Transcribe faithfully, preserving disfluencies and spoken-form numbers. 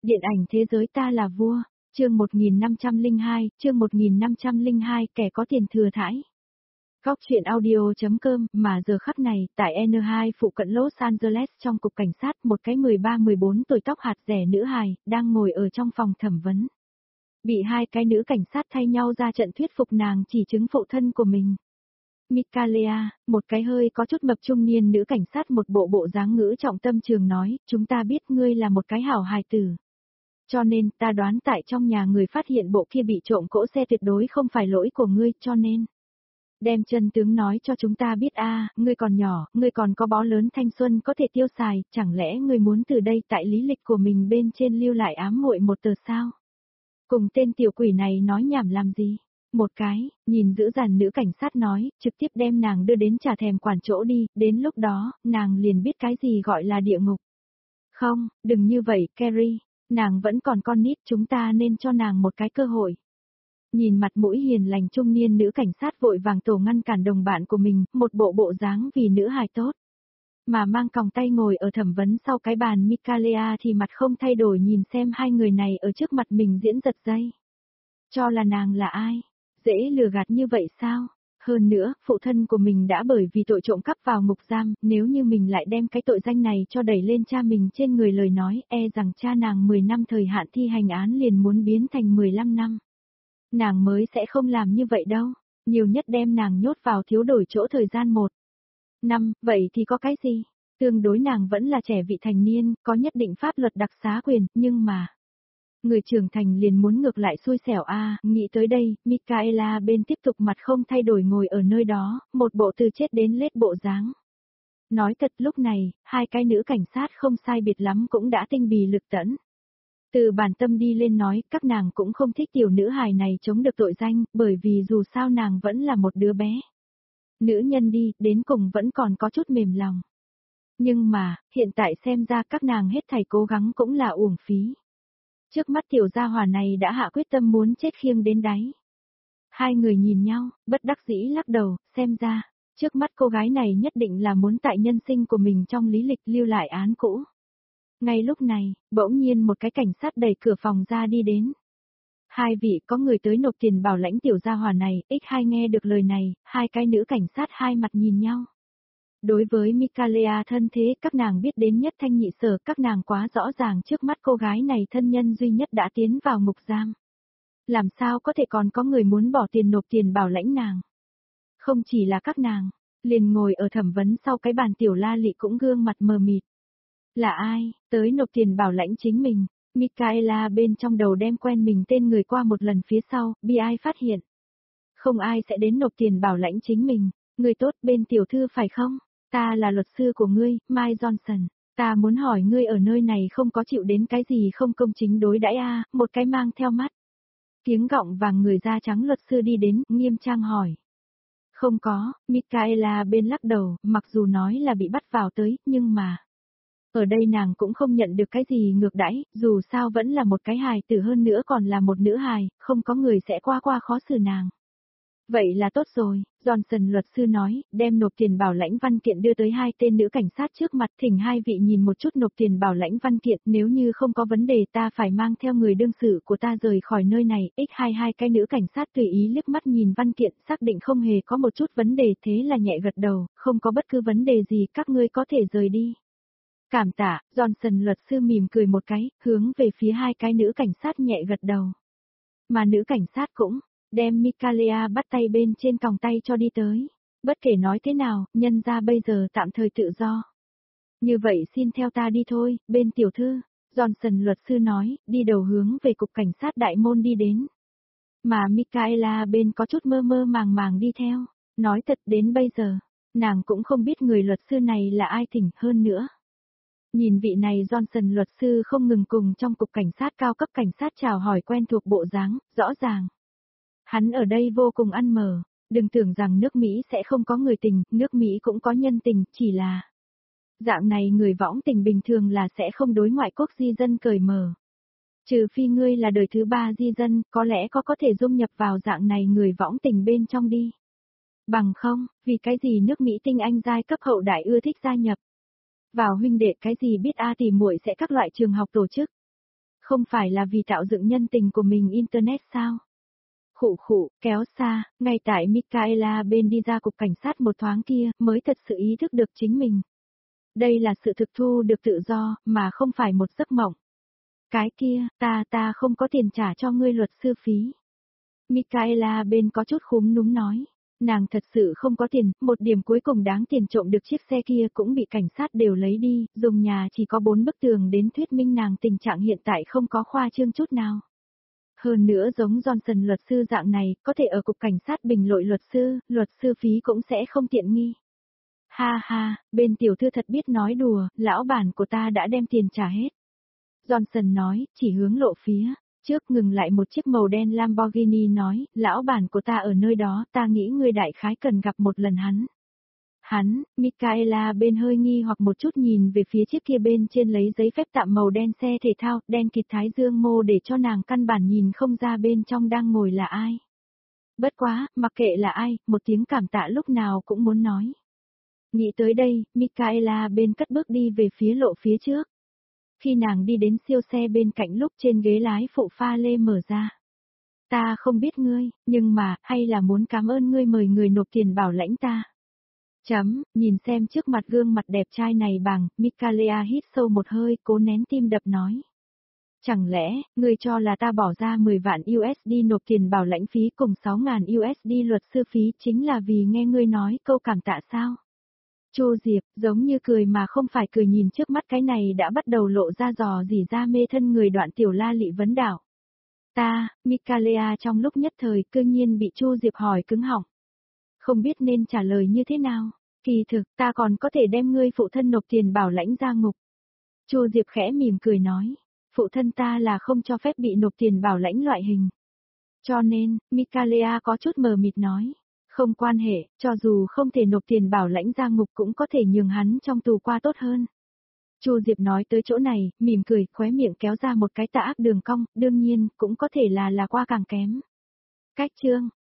Điện ảnh thế giới ta là vua, chương một nghìn năm trăm lẻ hai, chương một nghìn năm trăm lẻ hai, kẻ có tiền thừa thãi. Góc truyện audio chấm com, mà giờ khắc này, tại en hai phụ cận Los Angeles trong cục cảnh sát, một cái mười ba mười bốn tuổi tóc hạt rẻ nữ hài, đang ngồi ở trong phòng thẩm vấn. Bị hai cái nữ cảnh sát thay nhau ra trận thuyết phục nàng chỉ chứng phụ thân của mình. Michaela, một cái hơi có chút mập trung niên nữ cảnh sát một bộ bộ dáng ngữ trọng tâm trường nói, chúng ta biết ngươi là một cái hảo hài tử. Cho nên, ta đoán tại trong nhà người phát hiện bộ kia bị trộm cỗ xe tuyệt đối không phải lỗi của ngươi, cho nên. Đem chân tướng nói cho chúng ta biết a, ngươi còn nhỏ, ngươi còn có bó lớn thanh xuân có thể tiêu xài, chẳng lẽ ngươi muốn từ đây tại lý lịch của mình bên trên lưu lại ám muội một tờ sao? Cùng tên tiểu quỷ này nói nhảm làm gì? Một cái, nhìn dữ dằn nữ cảnh sát nói, trực tiếp đem nàng đưa đến trà thèm quản chỗ đi, đến lúc đó, nàng liền biết cái gì gọi là địa ngục. Không, đừng như vậy, Carrie, nàng vẫn còn con nít, chúng ta nên cho nàng một cái cơ hội. Nhìn mặt mũi hiền lành trung niên nữ cảnh sát vội vàng tổ ngăn cản đồng bạn của mình, một bộ bộ dáng vì nữ hài tốt. Mà mang còng tay ngồi ở thẩm vấn sau cái bàn Michaela thì mặt không thay đổi nhìn xem hai người này ở trước mặt mình diễn giật dây. Cho là nàng là ai? Dễ lừa gạt như vậy sao? Hơn nữa, phụ thân của mình đã bởi vì tội trộm cắp vào ngục giam, nếu như mình lại đem cái tội danh này cho đẩy lên cha mình trên người lời nói, e rằng cha nàng mười năm thời hạn thi hành án liền muốn biến thành mười lăm năm. Nàng mới sẽ không làm như vậy đâu, nhiều nhất đem nàng nhốt vào thiếu đổi chỗ thời gian một năm, vậy thì có cái gì? Tương đối nàng vẫn là trẻ vị thành niên, có nhất định pháp luật đặc xá quyền, nhưng mà... Người trưởng thành liền muốn ngược lại xui xẻo a, à, nghĩ tới đây, Michaela bên tiếp tục mặt không thay đổi ngồi ở nơi đó, một bộ từ chết đến lết bộ dáng. Nói thật lúc này, hai cái nữ cảnh sát không sai biệt lắm cũng đã tinh bì lực tẫn. Từ bản tâm đi lên nói, các nàng cũng không thích tiểu nữ hài này chống được tội danh, bởi vì dù sao nàng vẫn là một đứa bé. Nữ nhân đi, đến cùng vẫn còn có chút mềm lòng. Nhưng mà, hiện tại xem ra các nàng hết thảy cố gắng cũng là uổng phí. Trước mắt tiểu gia hỏa này đã hạ quyết tâm muốn chết khiêng đến đáy. Hai người nhìn nhau, bất đắc dĩ lắc đầu, xem ra, trước mắt cô gái này nhất định là muốn tại nhân sinh của mình trong lý lịch lưu lại án cũ. Ngay lúc này, bỗng nhiên một cái cảnh sát đẩy cửa phòng ra đi đến. Hai vị có người tới nộp tiền bảo lãnh tiểu gia hỏa này, ích hai nghe được lời này, hai cái nữ cảnh sát hai mặt nhìn nhau. Đối với Michaela thân thế các nàng biết đến nhất thanh nhị sở, các nàng quá rõ ràng trước mắt cô gái này thân nhân duy nhất đã tiến vào ngục giam. Làm sao có thể còn có người muốn bỏ tiền nộp tiền bảo lãnh nàng? Không chỉ là các nàng, liền ngồi ở thẩm vấn sau cái bàn tiểu la lị cũng gương mặt mờ mịt. Là ai, tới nộp tiền bảo lãnh chính mình? Michaela bên trong đầu đem quen mình tên người qua một lần phía sau, bi ai phát hiện. Không ai sẽ đến nộp tiền bảo lãnh chính mình, người tốt bên tiểu thư phải không? Ta là luật sư của ngươi, Mike Johnson. Ta muốn hỏi ngươi ở nơi này không có chịu đến cái gì không công chính đối đãi a, à, một cái mang theo mắt. Tiếng gọng vàng người da trắng luật sư đi đến, nghiêm trang hỏi. Không có, Michaela bên lắc đầu, mặc dù nói là bị bắt vào tới, nhưng mà... Ở đây nàng cũng không nhận được cái gì ngược đãi, dù sao vẫn là một cái hài tử hơn nữa còn là một nữ hài, không có người sẽ qua qua khó xử nàng. Vậy là tốt rồi, Johnson luật sư nói, đem nộp tiền bảo lãnh văn kiện đưa tới hai tên nữ cảnh sát trước mặt, thỉnh hai vị nhìn một chút nộp tiền bảo lãnh văn kiện, nếu như không có vấn đề ta phải mang theo người đương sự của ta rời khỏi nơi này, ích hai hai cái nữ cảnh sát tùy ý liếc mắt nhìn văn kiện, xác định không hề có một chút vấn đề thế là nhẹ gật đầu, không có bất cứ vấn đề gì các ngươi có thể rời đi. Cảm tạ, Johnson luật sư mỉm cười một cái, hướng về phía hai cái nữ cảnh sát nhẹ gật đầu. Mà nữ cảnh sát cũng... đem Michaela bắt tay bên trên còng tay cho đi tới. Bất kể nói thế nào, nhân ra bây giờ tạm thời tự do. Như vậy xin theo ta đi thôi, bên tiểu thư. Johnson luật sư nói, đi đầu hướng về cục cảnh sát đại môn đi đến. Mà Michaela bên có chút mơ mơ màng màng đi theo. Nói thật đến bây giờ, nàng cũng không biết người luật sư này là ai thỉnh hơn nữa. Nhìn vị này Johnson luật sư không ngừng cùng trong cục cảnh sát cao cấp cảnh sát chào hỏi quen thuộc bộ dáng, rõ ràng. Hắn ở đây vô cùng ăn mờ, đừng tưởng rằng nước Mỹ sẽ không có người tình, nước Mỹ cũng có nhân tình, chỉ là... Dạng này người võng tình bình thường là sẽ không đối ngoại quốc di dân cởi mở. Trừ phi ngươi là đời thứ ba di dân, có lẽ có có thể dung nhập vào dạng này người võng tình bên trong đi. Bằng không, vì cái gì nước Mỹ tinh anh giai cấp hậu đại ưa thích gia nhập. Vào huynh đệ cái gì biết a à thì muội sẽ các loại trường học tổ chức. Không phải là vì tạo dựng nhân tình của mình Internet sao? Khụ khụ, kéo xa, ngay tại Michaela bên đi ra cục cảnh sát một thoáng kia, mới thật sự ý thức được chính mình. Đây là sự thực thu được tự do, mà không phải một giấc mộng. Cái kia, ta ta không có tiền trả cho ngươi luật sư phí. Michaela bên có chút khúm núm nói. Nàng thật sự không có tiền, một điểm cuối cùng đáng tiền trộm được chiếc xe kia cũng bị cảnh sát đều lấy đi, dùng nhà chỉ có bốn bức tường đến thuyết minh nàng tình trạng hiện tại không có khoa trương chút nào. Hơn nữa giống Johnson luật sư dạng này, có thể ở cục cảnh sát bình lội luật sư, luật sư phí cũng sẽ không tiện nghi. Ha ha, bên tiểu thư thật biết nói đùa, lão bản của ta đã đem tiền trả hết. Johnson nói, chỉ hướng lộ phía. Trước ngừng lại một chiếc màu đen Lamborghini nói, lão bản của ta ở nơi đó, ta nghĩ ngươi đại khái cần gặp một lần hắn. Hắn, Michaela bên hơi nghi hoặc một chút nhìn về phía chiếc kia bên trên lấy giấy phép tạm màu đen xe thể thao, đen kịt thái dương mô để cho nàng căn bản nhìn không ra bên trong đang ngồi là ai. Bất quá, mặc kệ là ai, một tiếng cảm tạ lúc nào cũng muốn nói. Nghĩ tới đây, Michaela bên cất bước đi về phía lộ phía trước. Khi nàng đi đến siêu xe bên cạnh lúc trên ghế lái phụ pha lê mở ra. Ta không biết ngươi, nhưng mà, hay là muốn cảm ơn ngươi mời người nộp tiền bảo lãnh ta. Chấm, nhìn xem trước mặt gương mặt đẹp trai này bằng, Michaela hít sâu một hơi, cố nén tim đập nói. Chẳng lẽ, ngươi cho là ta bỏ ra mười vạn u ét đê nộp tiền bảo lãnh phí cùng sáu ngàn u ét đê luật sư phí chính là vì nghe ngươi nói câu cảm tạ sao? Chu Diệp, giống như cười mà không phải cười nhìn trước mắt cái này đã bắt đầu lộ ra dò dỉ ra mê thân người đoạn tiểu la lị vấn đảo. Ta, Michaela trong lúc nhất thời cư nhiên bị Chu Diệp hỏi cứng họng. Không biết nên trả lời như thế nào, kỳ thực ta còn có thể đem ngươi phụ thân nộp tiền bảo lãnh ra ngục. Chu Diệp khẽ mỉm cười nói, phụ thân ta là không cho phép bị nộp tiền bảo lãnh loại hình. Cho nên, Michaela có chút mờ mịt nói. Không quan hệ, cho dù không thể nộp tiền bảo lãnh ra ngục cũng có thể nhường hắn trong tù qua tốt hơn. Chu Diệp nói tới chỗ này, mỉm cười, khóe miệng kéo ra một cái tà ác đường cong, đương nhiên, cũng có thể là là qua càng kém. Cách chương,